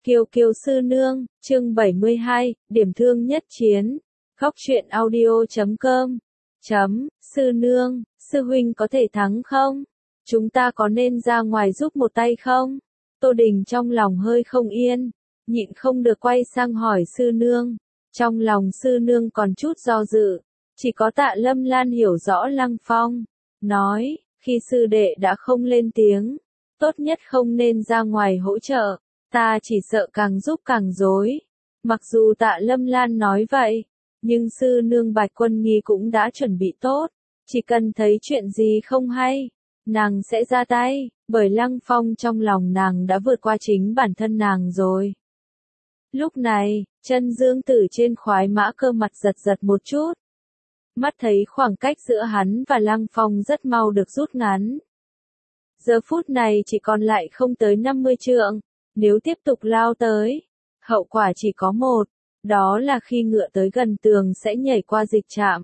Kiều Kiều sư nương, chương 72, điểm thương nhất chiến. Góc truyện audio.com. Sư nương, sư huynh có thể thắng không? Chúng ta có nên ra ngoài giúp một tay không? Tô Đình trong lòng hơi không yên, nhịn không được quay sang hỏi sư nương. Trong lòng sư nương còn chút do dự, chỉ có Tạ Lâm Lan hiểu rõ Lăng Phong. Nói, khi sư đệ đã không lên tiếng, tốt nhất không nên ra ngoài hỗ trợ. Ta chỉ sợ càng giúp càng rối. Mặc dù Tạ Lâm Lan nói vậy, nhưng sư nương Bạch Quân Nghi cũng đã chuẩn bị tốt. Chỉ cần thấy chuyện gì không hay, nàng sẽ ra tay, bởi Lăng Phong trong lòng nàng đã vượt qua chính bản thân nàng rồi. Lúc này, chân Dương Tử trên khoái mã cơ mặt giật giật một chút. Mắt thấy khoảng cách giữa hắn và Lăng Phong rất mau được rút ngắn. Giờ phút này chỉ còn lại không tới 50 trượng. Nếu tiếp tục lao tới, hậu quả chỉ có một, đó là khi ngựa tới gần tường sẽ nhảy qua dịch trạm.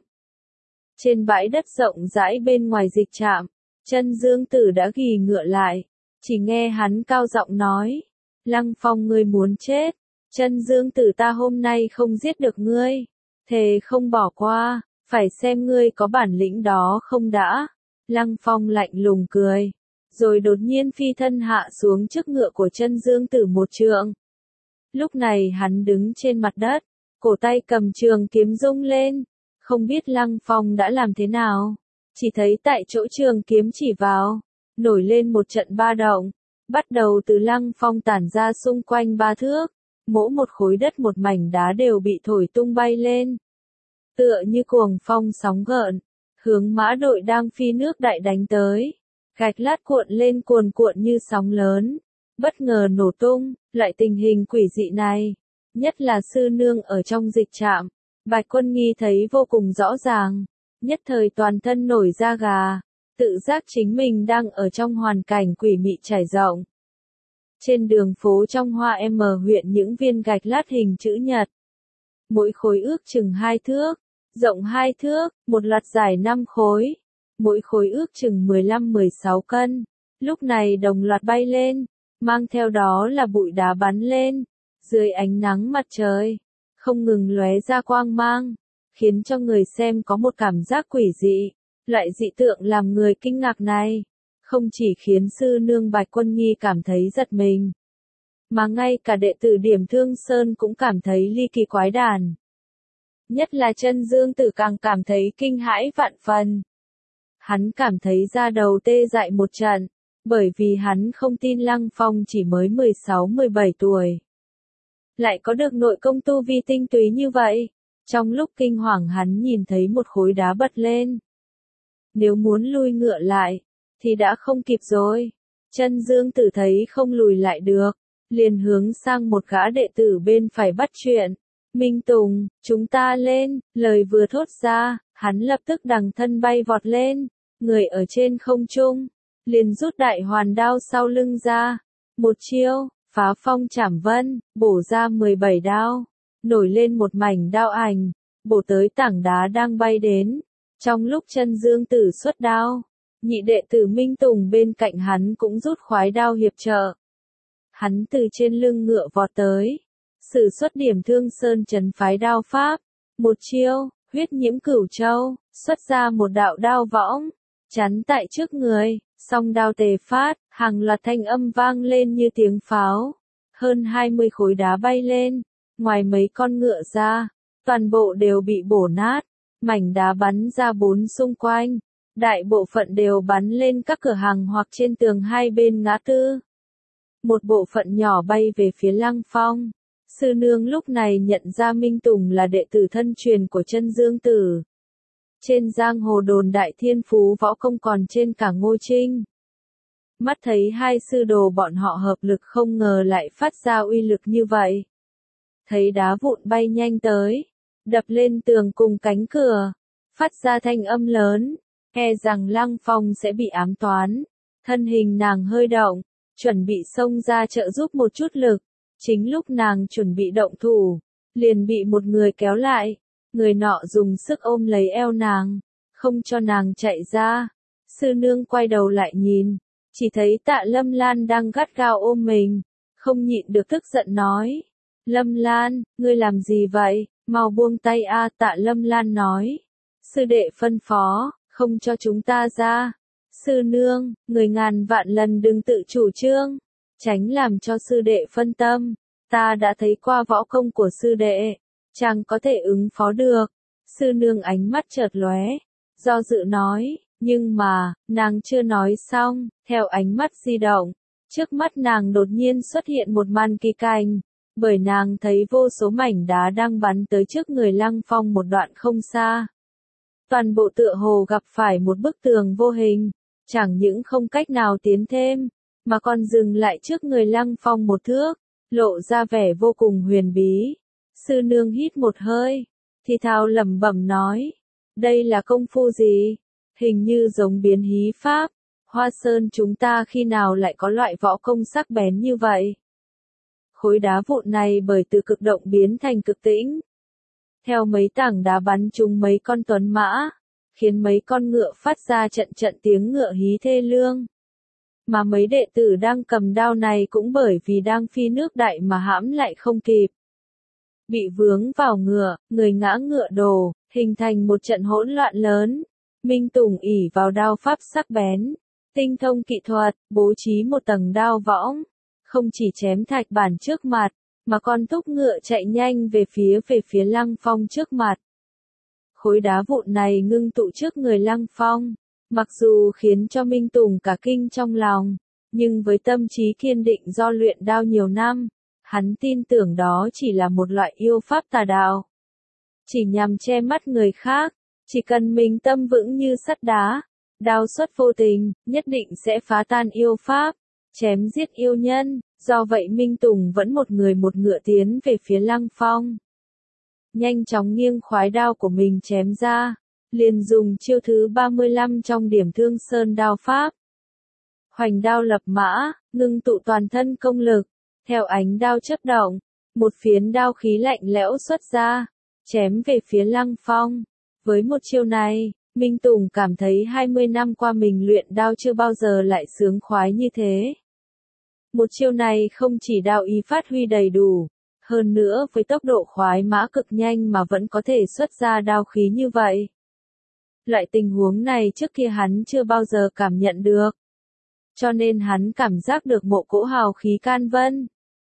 Trên bãi đất rộng rãi bên ngoài dịch trạm, chân Dương Tử đã ghì ngựa lại, chỉ nghe hắn cao giọng nói, Lăng Phong ngươi muốn chết, chân Dương Tử ta hôm nay không giết được ngươi, thề không bỏ qua, phải xem ngươi có bản lĩnh đó không đã. Lăng Phong lạnh lùng cười, rồi đột nhiên phi thân hạ xuống trước ngựa của chân Dương Tử một trượng. Lúc này hắn đứng trên mặt đất, cổ tay cầm trường kiếm rung lên, không biết Lăng Phong đã làm thế nào, chỉ thấy tại chỗ trường kiếm chỉ vào, nổi lên một trận ba động, bắt đầu từ Lăng Phong tản ra xung quanh 3 thước, mỗi một khối đất một mảnh đá đều bị thổi tung bay lên. Tựa như cuồng phong sóng gợn, hướng mã đội đang phi nước đại đánh tới. Gạch lát cuộn lên cuồn cuộn như sóng lớn, bất ngờ nổ tung. Loại tình hình quỷ dị này, nhất là sư nương ở trong dịch trạm, Bạch Quân Nghi thấy vô cùng rõ ràng, nhất thời toàn thân nổi da gà, tự giác chính mình đang ở trong hoàn cảnh quỷ mị trải rộng. Trên đường phố trong Hoa M huyện những viên gạch lát hình chữ nhật, mỗi khối ước chừng 2 thước, rộng 2 thước, một loạt dài 5 khối. Mỗi khối ước chừng 15-16 cân, lúc này đồng loạt bay lên, mang theo đó là bụi đá bắn lên, dưới ánh nắng mặt trời, không ngừng lóe ra quang mang, khiến cho người xem có một cảm giác quỷ dị. Loại dị tượng làm người kinh ngạc này, không chỉ khiến sư nương Bạch Quân Nghi cảm thấy giật mình, mà ngay cả đệ tử Điểm Thương Sơn cũng cảm thấy ly kỳ quái đản. Nhất là chân Dương Tử càng cảm thấy kinh hãi vạn phần. Hắn cảm thấy da đầu tê dại một trận, bởi vì hắn không tin Lăng Phong chỉ mới 16-17 tuổi. Lại có được nội công tu vi tinh túy như vậy. Trong lúc kinh hoàng hắn nhìn thấy một khối đá bật lên. Nếu muốn lui ngựa lại, thì đã không kịp rồi. Chân Dương Tử thấy không lùi lại được, liền hướng sang một gã đệ tử bên phải bắt chuyện. Minh Tùng, chúng ta lên, lời vừa thốt ra, hắn lập tức đằng thân bay vọt lên, người ở trên không trung, liền rút đại hoàn đao sau lưng ra, một chiêu, phá phong chảm vân, bổ ra 17 đao, nổi lên một mảnh đao ảnh, bổ tới tảng đá đang bay đến. Trong lúc chân Dương Tử xuất đao, nhị đệ tử Minh Tùng bên cạnh hắn cũng rút khoái đao hiệp trợ. Hắn từ trên lưng ngựa vọt tới, sử xuất Điểm Thương Sơn trấn phái đao pháp, một chiêu, huyết nhiễm cửu châu, xuất ra một đạo đao võng, chắn tại trước người, song đao tề phát, hàng loạt thanh âm vang lên như tiếng pháo, hơn 20 khối đá bay lên, ngoài mấy con ngựa ra, toàn bộ đều bị bổ nát, mảnh đá bắn ra bốn xung quanh, đại bộ phận đều bắn lên các cửa hàng hoặc trên tường hai bên ngã tư. Một bộ phận nhỏ bay về phía Lăng Phong. Sư nương lúc này nhận ra Minh Tùng là đệ tử thân truyền của chân Dương Tử. Trên giang hồ đồn đại thiên phú võ công còn trên cả Ngô Trinh. Mắt thấy hai sư đồ bọn họ hợp lực không ngờ lại phát ra uy lực như vậy. Thấy đá vụn bay nhanh tới, đập lên tường cùng cánh cửa, phát ra thanh âm lớn, e rằng Lăng Phong sẽ bị ám toán. Thân hình nàng hơi động, chuẩn bị xông ra trợ giúp một chút lực. Chính lúc nàng chuẩn bị động thủ, liền bị một người kéo lại, người nọ dùng sức ôm lấy eo nàng, không cho nàng chạy ra. Sư nương quay đầu lại nhìn, chỉ thấy Tạ Lâm Lan đang gắt gao ôm mình, không nhịn được tức giận nói. Lâm Lan, ngươi làm gì vậy, mau buông tay a. Tạ Lâm Lan nói. Sư đệ phân phó, không cho chúng ta ra. Sư nương, người ngàn vạn lần đừng tự chủ trương, tránh làm cho sư đệ phân tâm. Ta đã thấy qua võ công của sư đệ, chàng có thể ứng phó được. Sư nương ánh mắt chợt lóe, do dự nói, nhưng mà, nàng chưa nói xong, theo ánh mắt di động, trước mắt nàng đột nhiên xuất hiện một màn kỳ cảnh, bởi nàng thấy vô số mảnh đá đang bắn tới trước người Lăng Phong một đoạn không xa. Toàn bộ tựa hồ gặp phải một bức tường vô hình, chẳng những không cách nào tiến thêm, mà còn dừng lại trước người Lăng Phong một thước, lộ ra vẻ vô cùng huyền bí. Sư nương hít một hơi, thì thào lẩm bẩm nói, đây là công phu gì? Hình như giống biến hí pháp. Hoa Sơn chúng ta khi nào lại có loại võ công sắc bén như vậy? Khối đá vụn này bởi từ cực động biến thành cực tĩnh. Theo mấy tảng đá bắn trúng mấy con tuấn mã, khiến mấy con ngựa phát ra trận trận tiếng ngựa hí thê lương. Mà mấy đệ tử đang cầm đao này cũng bởi vì đang phi nước đại mà hãm lại không kịp. Bị vướng vào ngựa, người ngã ngựa đổ, hình thành một trận hỗn loạn lớn. Minh Tùng ỷ vào đao pháp sắc bén, tinh thông kỹ thuật, bố trí một tầng đao võng, không chỉ chém thạch bản trước mặt, mà còn thúc ngựa chạy nhanh về phía Lăng Phong trước mặt. Khối đá vụn này ngưng tụ trước người Lăng Phong, mặc dù khiến cho Minh Tùng cả kinh trong lòng, nhưng với tâm trí kiên định do luyện đao nhiều năm, hắn tin tưởng đó chỉ là một loại yêu pháp tà đạo. Chỉ nhằm che mắt người khác, chỉ cần mình tâm vững như sắt đá, đao xuất vô tình, nhất định sẽ phá tan yêu pháp, chém giết yêu nhân. Do vậy Minh Tùng vẫn một người một ngựa tiến về phía Lăng Phong. Nhanh chóng nghiêng khoái đao của mình chém ra, liền dùng chiêu thứ 35 trong điểm Thương Sơn đao pháp. Hoành đao lập mã, ngưng tụ toàn thân công lực, theo ánh đao chớp động, một phiến đao khí lạnh lẽo xuất ra, chém về phía Lăng Phong. Với một chiêu này, Minh Tùng cảm thấy 20 năm qua mình luyện đao chưa bao giờ lại sướng khoái như thế. Một chiêu này không chỉ đao ý phát huy đầy đủ, hơn nữa với tốc độ khoái mã cực nhanh mà vẫn có thể xuất ra đao khí như vậy. Loại tình huống này trước kia hắn chưa bao giờ cảm nhận được. Cho nên hắn cảm giác được một cỗ hào khí can vân.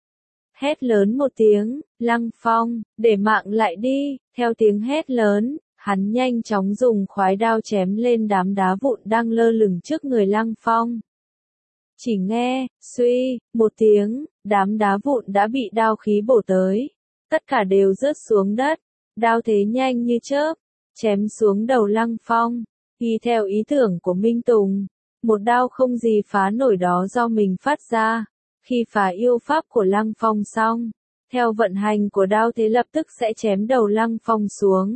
Hét lớn một tiếng, Lăng Phong, để mạng lại đi. Theo tiếng hét lớn, hắn nhanh chóng dùng khoái đao chém lên đám đá vụn đang lơ lửng trước người Lăng Phong. Chỉ nghe, suy, một tiếng, đám đá vụn đã bị đao khí bổ tới. Tất cả đều rớt xuống đất, đao thế nhanh như chớp, chém xuống đầu Lăng Phong. Y theo ý tưởng của Minh Tùng, một đao không gì phá nổi đó do mình phát ra. Khi phá yêu pháp của Lăng Phong xong, theo vận hành của đao thế lập tức sẽ chém đầu Lăng Phong xuống.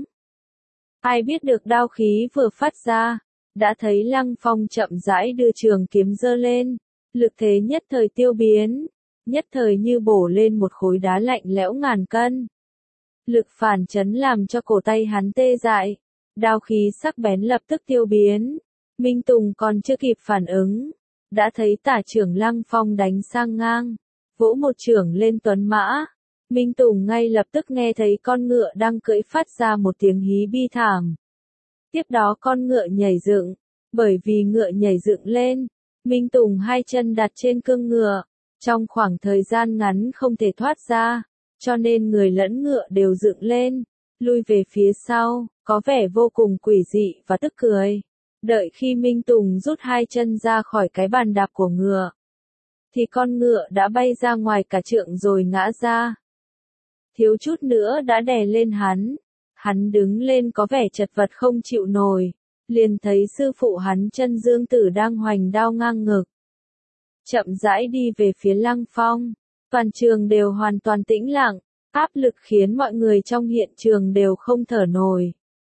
Ai biết được đao khí vừa phát ra, đã thấy Lăng Phong chậm rãi đưa trường kiếm giơ lên, lực thế nhất thời tiêu biến, nhất thời như bổ lên một khối đá lạnh lẽo ngàn cân. Lực phản chấn làm cho cổ tay hắn tê dại, đao khí sắc bén lập tức tiêu biến. Minh Tùng còn chưa kịp phản ứng, đã thấy tả trưởng Lăng Phong đánh sang ngang, vỗ một chưởng lên tuấn mã. Minh Tùng ngay lập tức nghe thấy con ngựa đang cưỡi phát ra một tiếng hí bi thảm. Tiếp đó con ngựa nhảy dựng, bởi vì ngựa nhảy dựng lên, Minh Tùng hai chân đặt trên cương ngựa, trong khoảng thời gian ngắn không thể thoát ra, cho nên người lẫn ngựa đều dựng lên, lui về phía sau, có vẻ vô cùng quỷ dị và tức cười. Đợi khi Minh Tùng rút hai chân ra khỏi cái bàn đạp của ngựa, thì con ngựa đã bay ra ngoài cả trượng rồi ngã ra. Thiếu chút nữa đã đè lên hắn. Hắn đứng lên có vẻ chật vật không chịu nổi, liền thấy sư phụ hắn Chân Dương Tử đang hoành đao ngang ngực. Chậm rãi đi về phía Lăng Phong, toàn trường đều hoàn toàn tĩnh lặng, áp lực khiến mọi người trong hiện trường đều không thở nổi.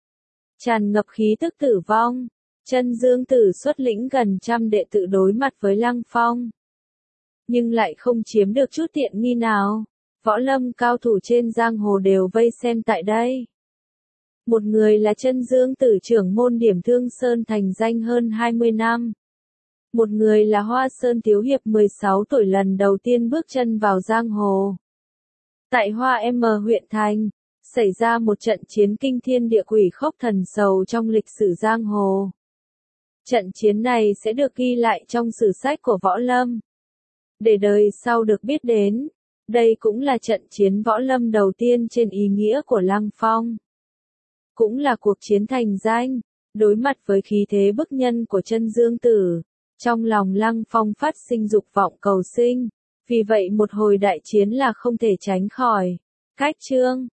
Tràn ngập khí tức tử vong, Chân Dương Tử xuất lĩnh gần trăm đệ tử đối mặt với Lăng Phong. Nhưng lại không chiếm được chút tiện nghi nào, võ lâm cao thủ trên giang hồ đều vây xem tại đây. Một người là Chân Dương Tử trưởng môn điểm Thương Sơn thành danh hơn 20 năm. Một người là Hoa Sơn Tiếu Hiệp 16 tuổi lần đầu tiên bước chân vào giang hồ. Tại Hoa M huyện thành, xảy ra một trận chiến kinh thiên địa quỷ khốc thần sầu trong lịch sử giang hồ. Trận chiến này sẽ được ghi lại trong sử sách của võ lâm, để đời sau được biết đến. Đây cũng là trận chiến võ lâm đầu tiên trên ý nghĩa của Lăng Phong. Cũng là cuộc chiến thành danh, đối mặt với khí thế bức nhân của Chân Dương Tử. Trong lòng Lăng Phong phát sinh dục vọng cầu sinh, vì vậy một hồi đại chiến là không thể tránh khỏi. Cách chương